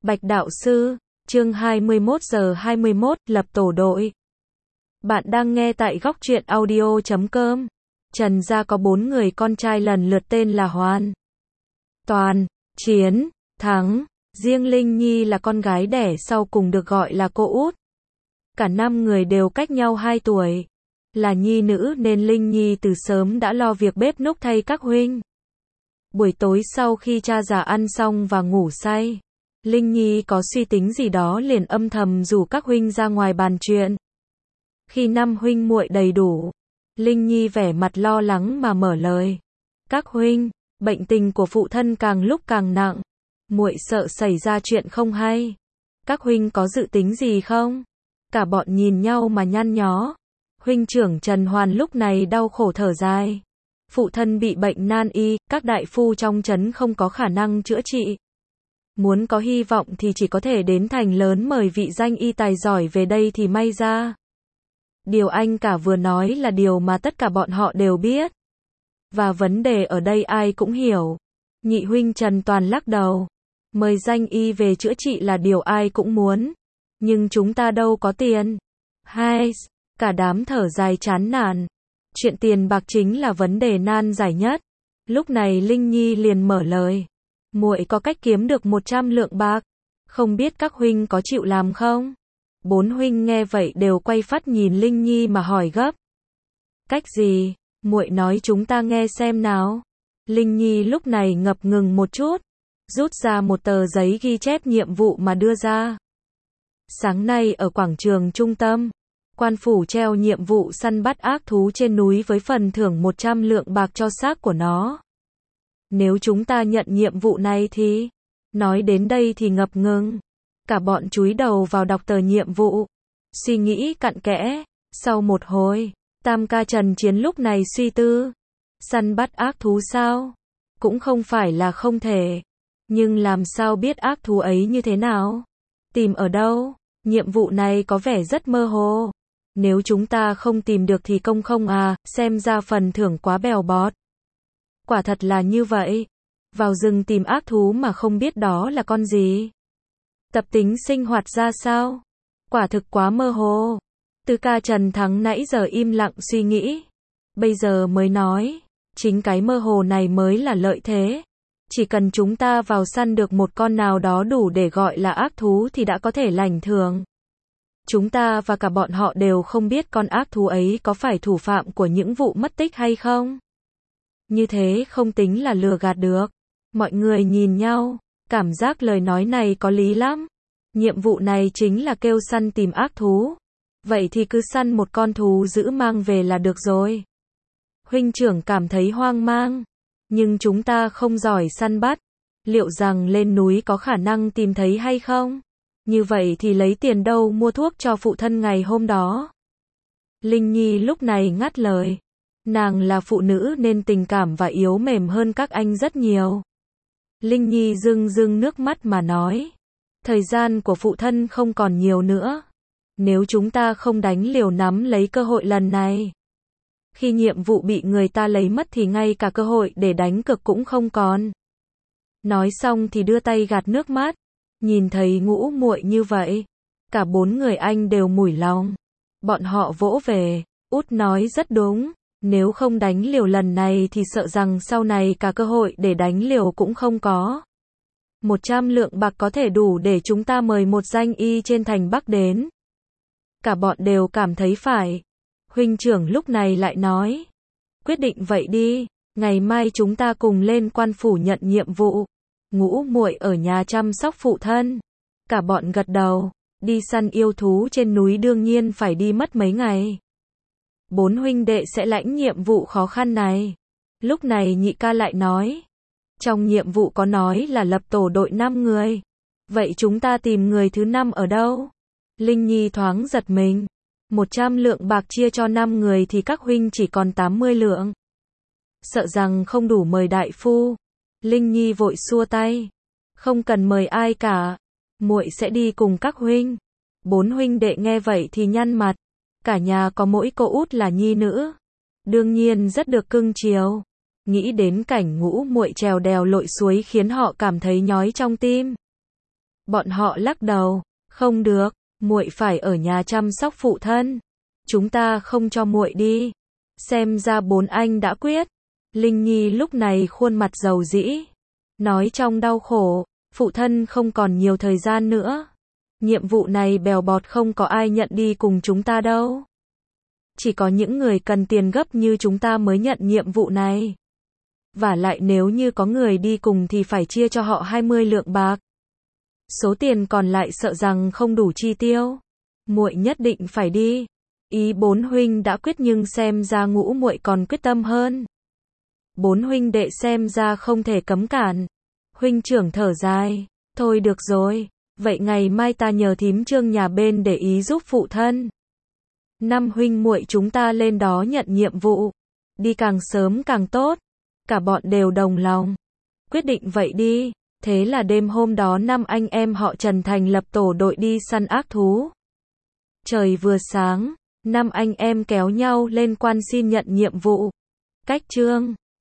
Bạch đạo sư, chương 21 giờ 21, lập tổ đội. Bạn đang nghe tại góc truyện audio.com. Trần gia có 4 người con trai lần lượt tên là Hoàn, Toàn, Chiến, Thắng. Riêng Linh Nhi là con gái đẻ sau cùng được gọi là cô út. Cả 5 người đều cách nhau 2 tuổi. Là nhi nữ nên Linh Nhi từ sớm đã lo việc bếp núc thay các huynh. Buổi tối sau khi cha già ăn xong và ngủ say, Linh Nhi có suy tính gì đó liền âm thầm rủ các huynh ra ngoài bàn chuyện. Khi 5 huynh muội đầy đủ, Linh Nhi vẻ mặt lo lắng mà mở lời. Các huynh, bệnh tình của phụ thân càng lúc càng nặng. Muội sợ xảy ra chuyện không hay. Các huynh có dự tính gì không? Cả bọn nhìn nhau mà nhăn nhó. Huynh trưởng Trần Hoàn lúc này đau khổ thở dài. Phụ thân bị bệnh nan y, các đại phu trong trấn không có khả năng chữa trị. Muốn có hy vọng thì chỉ có thể đến thành lớn mời vị danh y tài giỏi về đây thì may ra. Điều anh cả vừa nói là điều mà tất cả bọn họ đều biết. Và vấn đề ở đây ai cũng hiểu. Nhị huynh Trần Toàn lắc đầu. Mời danh y về chữa trị là điều ai cũng muốn. Nhưng chúng ta đâu có tiền. Hai, cả đám thở dài chán nản. Chuyện tiền bạc chính là vấn đề nan giải nhất. Lúc này Linh Nhi liền mở lời. Muội có cách kiếm được 100 lượng bạc. Không biết các huynh có chịu làm không? 4 huynh nghe vậy đều quay phát nhìn Linh Nhi mà hỏi gấp. Cách gì? Muội nói chúng ta nghe xem nào. Linh Nhi lúc này ngập ngừng một chút, rút ra một tờ giấy ghi chép nhiệm vụ mà đưa ra. Sáng nay ở quảng trường trung tâm, quan phủ treo nhiệm vụ săn bắt ác thú trên núi với phần thưởng 100 lượng bạc cho xác của nó. Nếu chúng ta nhận nhiệm vụ này thì... Nói đến đây thì ngập ngừng. Cả bọn chúi đầu vào đọc tờ nhiệm vụ. Suy nghĩ cặn kẽ. Sau một hồi, Tam ca Trần Chiến lúc này suy tư. Săn bắt ác thú sao? Cũng không phải là không thể. Nhưng làm sao biết ác thú ấy như thế nào? Tìm ở đâu? Nhiệm vụ này có vẻ rất mơ hồ. Nếu chúng ta không tìm được thì công không à, xem ra phần thưởng quá bèo bọt. Quả thật là như vậy. Vào rừng tìm ác thú mà không biết đó là con gì. Tập tính sinh hoạt ra sao? Quả thực quá mơ hồ. Tư ca Trần Thắng nãy giờ im lặng suy nghĩ. Bây giờ mới nói. Chính cái mơ hồ này mới là lợi thế. Chỉ cần chúng ta vào săn được một con nào đó đủ để gọi là ác thú thì đã có thể lãnh thưởng. Chúng ta và cả bọn họ đều không biết con ác thú ấy có phải thủ phạm của những vụ mất tích hay không. Như thế không tính là lừa gạt được. Mọi người nhìn nhau, cảm giác lời nói này có lý lắm. Nhiệm vụ này chính là kêu săn tìm ác thú. Vậy thì cứ săn một con thú dữ mang về là được rồi. Huynh trưởng cảm thấy hoang mang. Nhưng chúng ta không giỏi săn bắt. Liệu rằng lên núi có khả năng tìm thấy hay không? Như vậy thì lấy tiền đâu mua thuốc cho phụ thân ngày hôm đó? Linh Nhi lúc này ngắt lời. Nàng là phụ nữ nên tình cảm và yếu mềm hơn các anh rất nhiều. Linh Nhi rưng rưng nước mắt mà nói. Thời gian của phụ thân không còn nhiều nữa. Nếu chúng ta không đánh liều nắm lấy cơ hội lần này. Khi nhiệm vụ bị người ta lấy mất thì ngay cả cơ hội để đánh cược cũng không còn. Nói xong thì đưa tay gạt nước mắt. Nhìn thấy ngũ muội như vậy. Cả 4 người anh đều mủi lòng. Bọn họ vỗ về. Út nói rất đúng. Nếu không đánh liều lần này thì sợ rằng sau này cả cơ hội để đánh liều cũng không có. 100 lượng bạc có thể đủ để chúng ta mời một danh y trên thành Bắc đến. Cả bọn đều cảm thấy phải. Huynh trưởng lúc này lại nói. Quyết định vậy đi. Ngày mai chúng ta cùng lên quan phủ nhận nhiệm vụ. Ngũ muội ở nhà chăm sóc phụ thân. Cả bọn gật đầu. Đi săn yêu thú trên núi đương nhiên phải đi mất mấy ngày. 4 huynh đệ sẽ lãnh nhiệm vụ khó khăn này. Lúc này nhị ca lại nói. Trong nhiệm vụ có nói là lập tổ đội 5 người. Vậy chúng ta tìm người thứ 5 ở đâu? Linh Nhi thoáng giật mình. 100 lượng bạc chia cho 5 người thì các huynh chỉ còn 80 lượng. Sợ rằng không đủ mời đại phu. Linh Nhi vội xua tay. Không cần mời ai cả. Muội sẽ đi cùng các huynh. 4 huynh đệ nghe vậy thì nhăn mặt. Cả nhà có mỗi cô út là nhi nữ. Đương nhiên rất được cưng chiều. Nghĩ đến cảnh ngũ muội trèo đèo lội suối khiến họ cảm thấy nhói trong tim. Bọn họ lắc đầu, không được, muội phải ở nhà chăm sóc phụ thân. Chúng ta không cho muội đi. Xem ra bốn anh đã quyết. Linh Nhi lúc này khuôn mặt rầu rĩ, nói trong đau khổ, phụ thân không còn nhiều thời gian nữa. Nhiệm vụ này bèo bọt không có ai nhận đi cùng chúng ta đâu. Chỉ có những người cần tiền gấp như chúng ta mới nhận nhiệm vụ này. Vả lại nếu như có người đi cùng thì phải chia cho họ 20 lượng bạc. Số tiền còn lại sợ rằng không đủ chi tiêu. Muội nhất định phải đi. Ý bốn huynh đã quyết nhưng xem ra Ngũ muội còn quyết tâm hơn. Bốn huynh đệ xem ra không thể cấm cản. Huynh trưởng thở dài, thôi được rồi, vậy ngày mai ta nhờ thím Trương nhà bên để ý giúp phụ thân. Năm huynh muội chúng ta lên đó nhận nhiệm vụ, đi càng sớm càng tốt. Cả bọn đều đồng lòng. Quyết định vậy đi. Thế là đêm hôm đó năm anh em họ Trần thành lập tổ đội đi săn ác thú. Trời vừa sáng, năm anh em kéo nhau lên quan xin nhận nhiệm vụ. Cách Trương